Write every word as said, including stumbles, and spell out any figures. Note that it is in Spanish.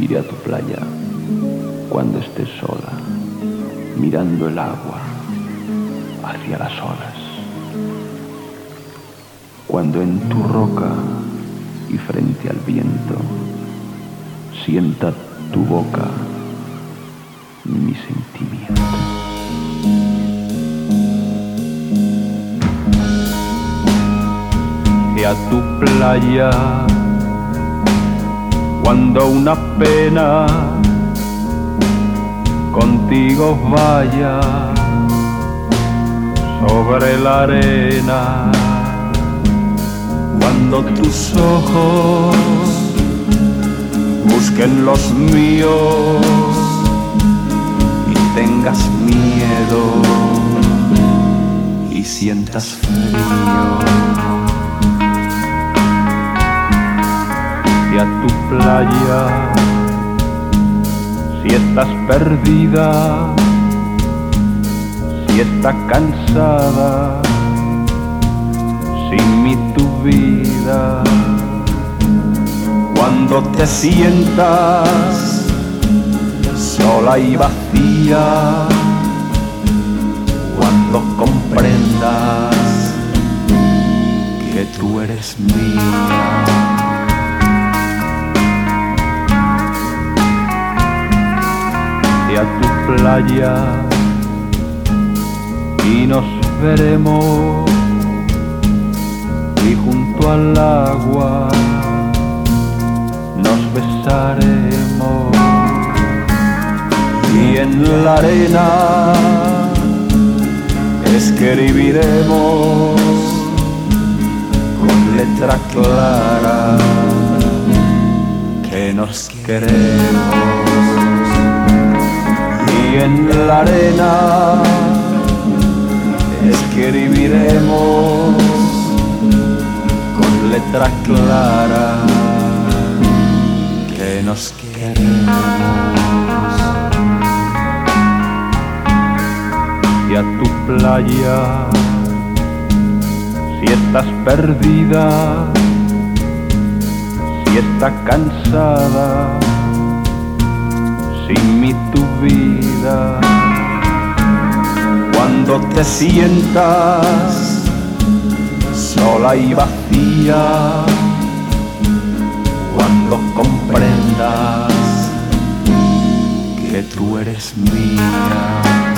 Iré a tu playa cuando estés sola, mirando el agua hacia las olas. Cuando en tu roca y frente al viento sienta tu boca mi sentimiento. Y a tu playa cuando una pena contigo vaya sobre la arena. Cuando tus ojos busquen los míos y tengas miedo y sientas frío, y a tu playa si estás perdida, si estás cansada, sin mí tu vida. Cuando te sientas sola y vacía, cuando comprendas que tú eres mía. Y a tu playa y nos veremos, y junto al agua nos besaremos, y en la arena escribiremos con letra clara que nos queremos. Y en la arena escribiremos con letra clara que nos queremos. Y a tu playa si estás perdida, si estás cansada, sin mí tu vida. Cuando te sientas sola y vacía, cuando comprendas que tú eres mía.